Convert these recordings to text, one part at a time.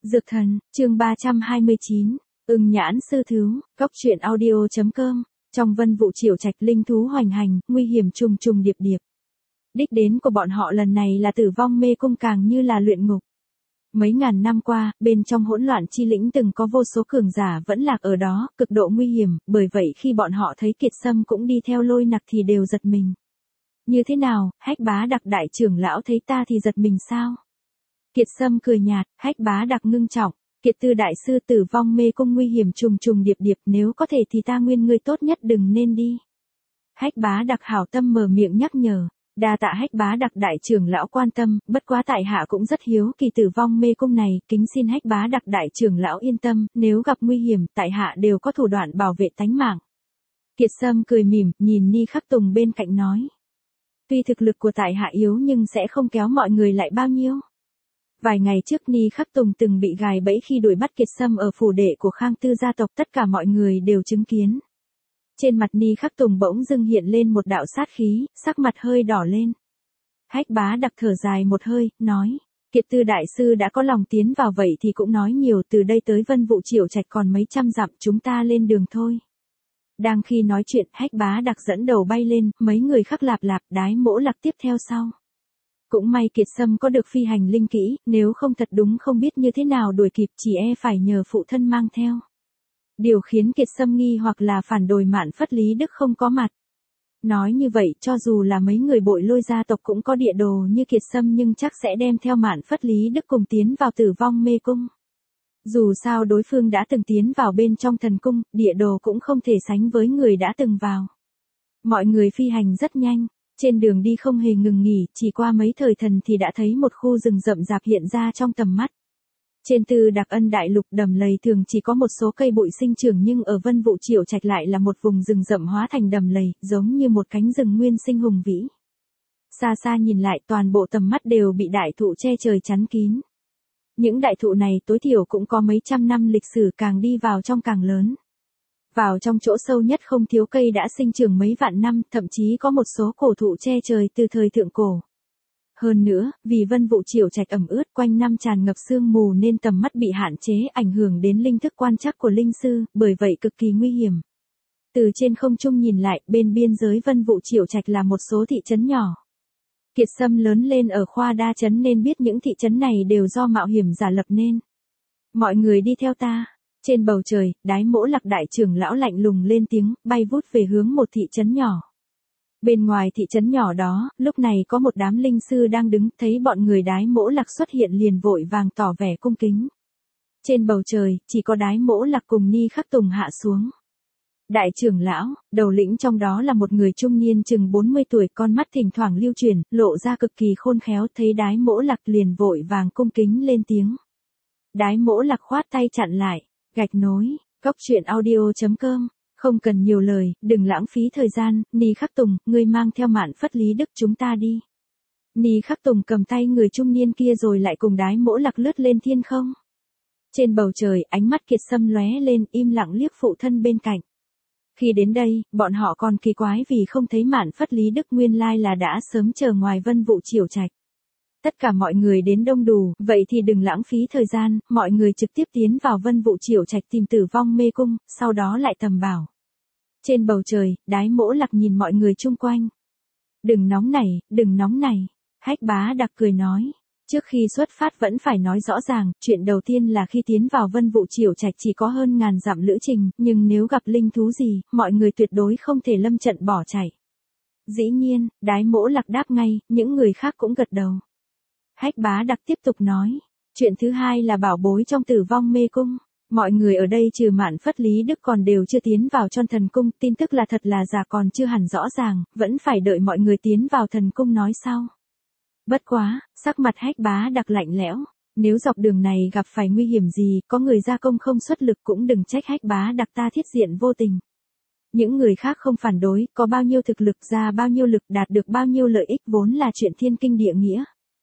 Dược thần, chương 329, ưng nhãn sư thứu, góc truyện audio.com, trong vân vụ triều trạch linh thú hoành hành, nguy hiểm trùng trùng điệp điệp. Đích đến của bọn họ lần này là tử vong mê cung càng như là luyện ngục. Mấy ngàn năm qua, bên trong hỗn loạn chi lĩnh từng có vô số cường giả vẫn lạc ở đó, cực độ nguy hiểm, bởi vậy khi bọn họ thấy Kiệt Sâm cũng đi theo Lôi Nặc thì đều giật mình. Như thế nào, Hách Bá Đặc đại trưởng lão thấy ta thì giật mình sao? Kiệt Sâm cười nhạt, Hách Bá Đặc ngưng trọng, Kiệt Tư đại sư tử vong mê cung nguy hiểm trùng trùng điệp điệp, nếu có thể thì ta nguyên ngươi tốt nhất đừng nên đi. Hách Bá Đặc hảo tâm mở miệng nhắc nhở, đa tạ Hách Bá Đặc đại trưởng lão quan tâm, bất quá tại hạ cũng rất hiếu kỳ tử vong mê cung này, kính xin Hách Bá Đặc đại trưởng lão yên tâm, nếu gặp nguy hiểm, tại hạ đều có thủ đoạn bảo vệ tánh mạng. Kiệt Sâm cười mỉm, nhìn Ni Khắc Tùng bên cạnh nói, tuy thực lực của tại hạ yếu nhưng sẽ không kéo mọi người lại bao nhiêu. Vài ngày trước Ni Khắc Tùng từng bị gài bẫy khi đuổi bắt Kiệt Sâm ở phủ đệ của Khang Tư gia tộc, tất cả mọi người đều chứng kiến. Trên mặt Ni Khắc Tùng bỗng dưng hiện lên một đạo sát khí, sắc mặt hơi đỏ lên. Hách Bá Đặc thở dài một hơi, nói, Kiệt Tư đại sư đã có lòng tiến vào vậy thì cũng nói nhiều, từ đây tới vân vụ triều trạch còn mấy trăm dặm, chúng ta lên đường thôi. Đang khi nói chuyện, Hách Bá Đặc dẫn đầu bay lên, mấy người khác lạp lạp đái mỗ lạc tiếp theo sau. Cũng may Kiệt Sâm có được phi hành linh kỹ, nếu không thật đúng không biết như thế nào đuổi kịp, chỉ e phải nhờ phụ thân mang theo. Điều khiến Kiệt Sâm nghi hoặc là phản đồi Mạn Phất Lý Đức không có mặt. Nói như vậy, cho dù là mấy người Bội Lôi gia tộc cũng có địa đồ như Kiệt Sâm nhưng chắc sẽ đem theo Mạn Phất Lý Đức cùng tiến vào tử vong mê cung. Dù sao đối phương đã từng tiến vào bên trong thần cung, địa đồ cũng không thể sánh với người đã từng vào. Mọi người phi hành rất nhanh, trên đường đi không hề ngừng nghỉ, chỉ qua mấy thời thần thì đã thấy một khu rừng rậm rạp hiện ra trong tầm mắt. Trên Tư Đặc Ân đại lục đầm lầy thường chỉ có một số cây bụi sinh trưởng, nhưng ở vân vụ triều trạch lại là một vùng rừng rậm hóa thành đầm lầy, giống như một cánh rừng nguyên sinh hùng vĩ. Xa xa nhìn lại toàn bộ tầm mắt đều bị đại thụ che trời chắn kín. Những đại thụ này tối thiểu cũng có mấy trăm năm lịch sử, càng đi vào trong càng lớn. Vào trong chỗ sâu nhất không thiếu cây đã sinh trưởng mấy vạn năm, thậm chí có một số cổ thụ che trời từ thời thượng cổ. Hơn nữa, vì vân vụ triều trạch ẩm ướt quanh năm tràn ngập sương mù nên tầm mắt bị hạn chế, ảnh hưởng đến linh thức quan trắc của linh sư, bởi vậy cực kỳ nguy hiểm. Từ trên không trung nhìn lại, bên biên giới vân vụ triều trạch là một số thị trấn nhỏ. Kiệt Sâm lớn lên ở Khoa Đa trấn nên biết những thị trấn này đều do mạo hiểm giả lập nên. Mọi người đi theo ta. Trên bầu trời, đái mỗ lạc đại trưởng lão lạnh lùng lên tiếng, bay vút về hướng một thị trấn nhỏ. Bên ngoài thị trấn nhỏ đó, lúc này có một đám linh sư đang đứng, thấy bọn người đái mỗ lạc xuất hiện liền vội vàng tỏ vẻ cung kính. Trên bầu trời, chỉ có đái mỗ lạc cùng Ni Khắc Tùng hạ xuống. Đại trưởng lão, đầu lĩnh trong đó là một người trung niên chừng 40 tuổi, con mắt thỉnh thoảng lưu chuyển, lộ ra cực kỳ khôn khéo, thấy đái mỗ lạc liền vội vàng cung kính lên tiếng. Đái mỗ lạc khoát tay chặn lại, gạch nối, góc truyện audio.com. Không cần nhiều lời, đừng lãng phí thời gian, Ni Khắc Tùng, ngươi mang theo Mạn Phất Lý Đức chúng ta đi. Ni Khắc Tùng cầm tay người trung niên kia rồi lại cùng đái mỗ lạc lướt lên thiên không. Trên bầu trời, ánh mắt Kiệt Sâm lóe lên, im lặng liếc phụ thân bên cạnh. Khi đến đây, bọn họ còn kỳ quái vì không thấy Mạn Phất Lý Đức, nguyên lai là đã sớm chờ ngoài vân vụ triều trạch. Tất cả mọi người đến đông đủ, vậy thì đừng lãng phí thời gian, mọi người trực tiếp tiến vào vân vụ triều trạch tìm tử vong mê cung, sau đó lại tầm bảo. Trên bầu trời, đái mỗ lạc nhìn mọi người chung quanh. Đừng nóng nảy, đừng nóng nảy. Hách Bá Đặc cười nói. Trước khi xuất phát vẫn phải nói rõ ràng, chuyện đầu tiên là khi tiến vào vân vụ triều trạch chỉ có hơn ngàn dặm lữ trình, nhưng nếu gặp linh thú gì, mọi người tuyệt đối không thể lâm trận bỏ chạy. Dĩ nhiên, đái mỗ lạc đáp ngay, những người khác cũng gật đầu. Hách Bá Đặc tiếp tục nói. Chuyện thứ hai là bảo bối trong tử vong mê cung. Mọi người ở đây trừ Mạn Phất Lý Đức còn đều chưa tiến vào trong thần cung, tin tức là thật là giả còn chưa hẳn rõ ràng, vẫn phải đợi mọi người tiến vào thần cung nói sau. Bất quá, sắc mặt Hách Bá Đặc lạnh lẽo, nếu dọc đường này gặp phải nguy hiểm gì, có người ra công không xuất lực cũng đừng trách Hách Bá Đặc ta thiết diện vô tình. Những người khác không phản đối, có bao nhiêu thực lực ra bao nhiêu lực, đạt được bao nhiêu lợi ích vốn là chuyện thiên kinh địa nghĩa.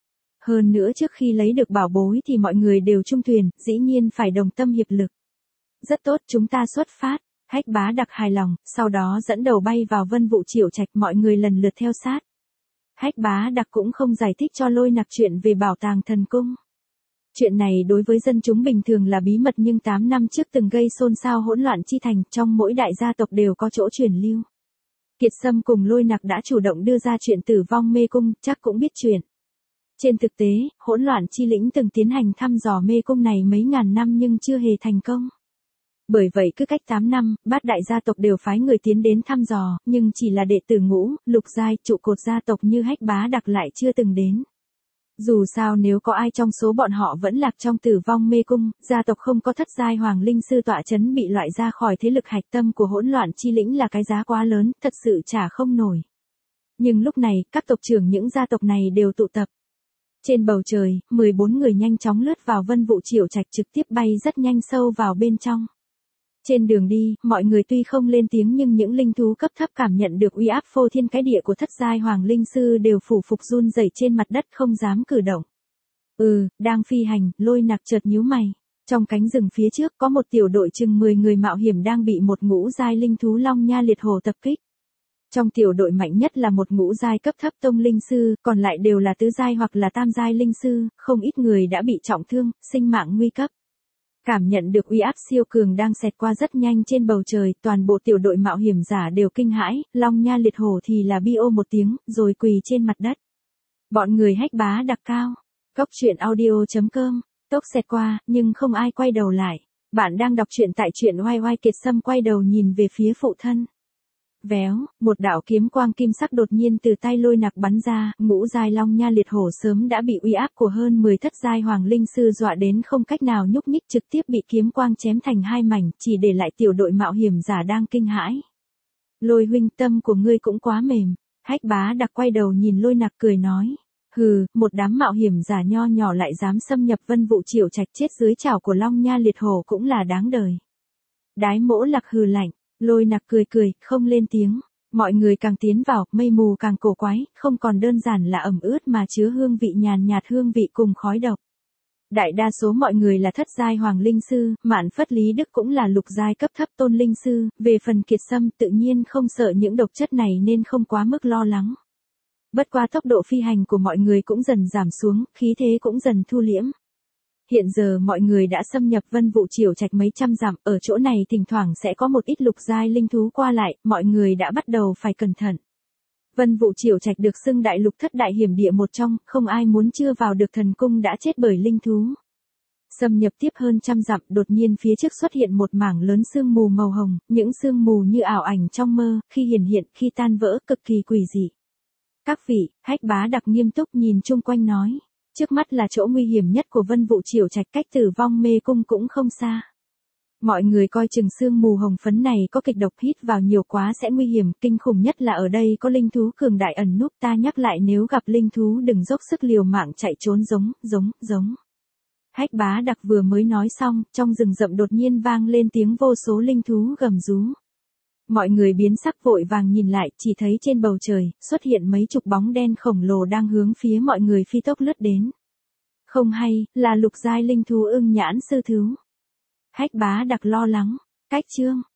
Hơn nữa trước khi lấy được bảo bối thì mọi người đều chung thuyền, dĩ nhiên phải đồng tâm hiệp lực. Rất tốt, chúng ta xuất phát. Hách Bá Đặc hài lòng, sau đó dẫn đầu bay vào vân vụ triều trạch, mọi người lần lượt theo sát. Hách Bá Đặc cũng không giải thích cho Lôi Nặc chuyện về bảo tàng thần cung. Chuyện này đối với dân chúng bình thường là bí mật nhưng 8 năm trước từng gây xôn xao hỗn loạn chi thành, trong mỗi đại gia tộc đều có chỗ truyền lưu. Kiệt Sâm cùng Lôi Nặc đã chủ động đưa ra chuyện tử vong mê cung, chắc cũng biết chuyện. Trên thực tế, hỗn loạn chi lĩnh từng tiến hành thăm dò mê cung này mấy ngàn năm nhưng chưa hề thành công. Bởi vậy cứ cách 8 năm, bát đại gia tộc đều phái người tiến đến thăm dò, nhưng chỉ là đệ tử ngũ, lục giai, trụ cột gia tộc như Hách Bá Đặc lại chưa từng đến. Dù sao nếu có ai trong số bọn họ vẫn lạc trong tử vong mê cung, gia tộc không có thất giai hoàng linh sư tọa chấn bị loại ra khỏi thế lực hạch tâm của hỗn loạn chi lĩnh là cái giá quá lớn, thật sự trả không nổi. Nhưng lúc này, các tộc trưởng những gia tộc này đều tụ tập. Trên bầu trời, 14 người nhanh chóng lướt vào Vân Vũ Triều Trạch trực tiếp bay rất nhanh sâu vào bên trong. Trên đường đi, mọi người tuy không lên tiếng nhưng những linh thú cấp thấp cảm nhận được uy áp phô thiên cái địa của thất giai hoàng linh sư đều phủ phục run rẩy trên mặt đất không dám cử động. Đang phi hành, Lôi Nặc chợt nhíu mày. Trong cánh rừng phía trước có một tiểu đội chừng 10 người mạo hiểm đang bị một ngũ giai linh thú Long Nha Liệt Hổ tập kích. Trong tiểu đội mạnh nhất là một ngũ giai cấp thấp tông linh sư, còn lại đều là tứ giai hoặc là tam giai linh sư, không ít người đã bị trọng thương, sinh mạng nguy cấp. Cảm nhận được uy áp siêu cường đang xẹt qua rất nhanh trên bầu trời, toàn bộ tiểu đội mạo hiểm giả đều kinh hãi, Long Nha Liệt Hổ thì là bi ô một tiếng, rồi quỳ trên mặt đất. Bọn người Hách Bá Đặc cao. Cốc truyện audio.com, tốc xẹt qua, nhưng không ai quay đầu lại. Bạn đang đọc truyện tại truyện oai oai. Kiệt Sâm quay đầu nhìn về phía phụ thân. Véo, một đạo kiếm quang kim sắc đột nhiên từ tay Lôi Nặc bắn ra, ngũ giai Long Nha Liệt Hổ sớm đã bị uy áp của hơn 10 thất giai hoàng linh sư dọa đến không cách nào nhúc nhích, trực tiếp bị kiếm quang chém thành hai mảnh, chỉ để lại tiểu đội mạo hiểm giả đang kinh hãi. Lôi huynh, tâm của ngươi cũng quá mềm. Hách Bá Đặc quay đầu nhìn Lôi Nặc cười nói. Một đám mạo hiểm giả nho nhỏ lại dám xâm nhập Vân Vũ Triều Trạch, chết dưới chảo của Long Nha Liệt Hổ cũng là đáng đời. Đái Mỗ Lạc hừ lạnh. Lôi Nặc cười, không lên tiếng. Mọi người càng tiến vào, mây mù càng cổ quái, không còn đơn giản là ẩm ướt mà chứa hương vị nhàn nhạt, hương vị cùng khói độc. Đại đa số mọi người là thất giai hoàng linh sư, Mạn Phất Lý Đức cũng là lục giai cấp thấp tôn linh sư, về phần Kiệt Sâm tự nhiên không sợ những độc chất này nên không quá mức lo lắng. Bất qua tốc độ phi hành của mọi người cũng dần giảm xuống, khí thế cũng dần thu liễm. Hiện giờ mọi người đã xâm nhập Vân Vũ Triều Trạch mấy trăm dặm, ở chỗ này thỉnh thoảng sẽ có một ít lục giai linh thú qua lại, mọi người đã bắt đầu phải cẩn thận. Vân Vũ Triều Trạch được xưng đại lục thất đại hiểm địa một trong, không ai muốn chưa vào được thần cung đã chết bởi linh thú. Xâm nhập tiếp hơn trăm dặm, đột nhiên phía trước xuất hiện một mảng lớn sương mù màu hồng, những sương mù như ảo ảnh trong mơ, khi hiển hiện, khi tan vỡ, cực kỳ quỷ dị. Các vị, Hách Bá Đặc nghiêm túc nhìn chung quanh nói. Trước mắt là chỗ nguy hiểm nhất của Vân Vũ Triều Trạch, cách tử vong mê cung cũng không xa. Mọi người coi chừng sương mù hồng phấn này có kịch độc, hít vào nhiều quá sẽ nguy hiểm, kinh khủng nhất là ở đây có linh thú cường đại ẩn núp, ta nhắc lại nếu gặp linh thú đừng dốc sức liều mạng chạy trốn giống. Hách Bá Đặc vừa mới nói xong, trong rừng rậm đột nhiên vang lên tiếng vô số linh thú gầm rú. Mọi người biến sắc vội vàng nhìn lại, chỉ thấy trên bầu trời, xuất hiện mấy chục bóng đen khổng lồ đang hướng phía mọi người phi tốc lướt đến. Không hay, là lục giai linh thú Ưng Nhãn Sư Thú. Hách Bá Đặc lo lắng. Cách chương.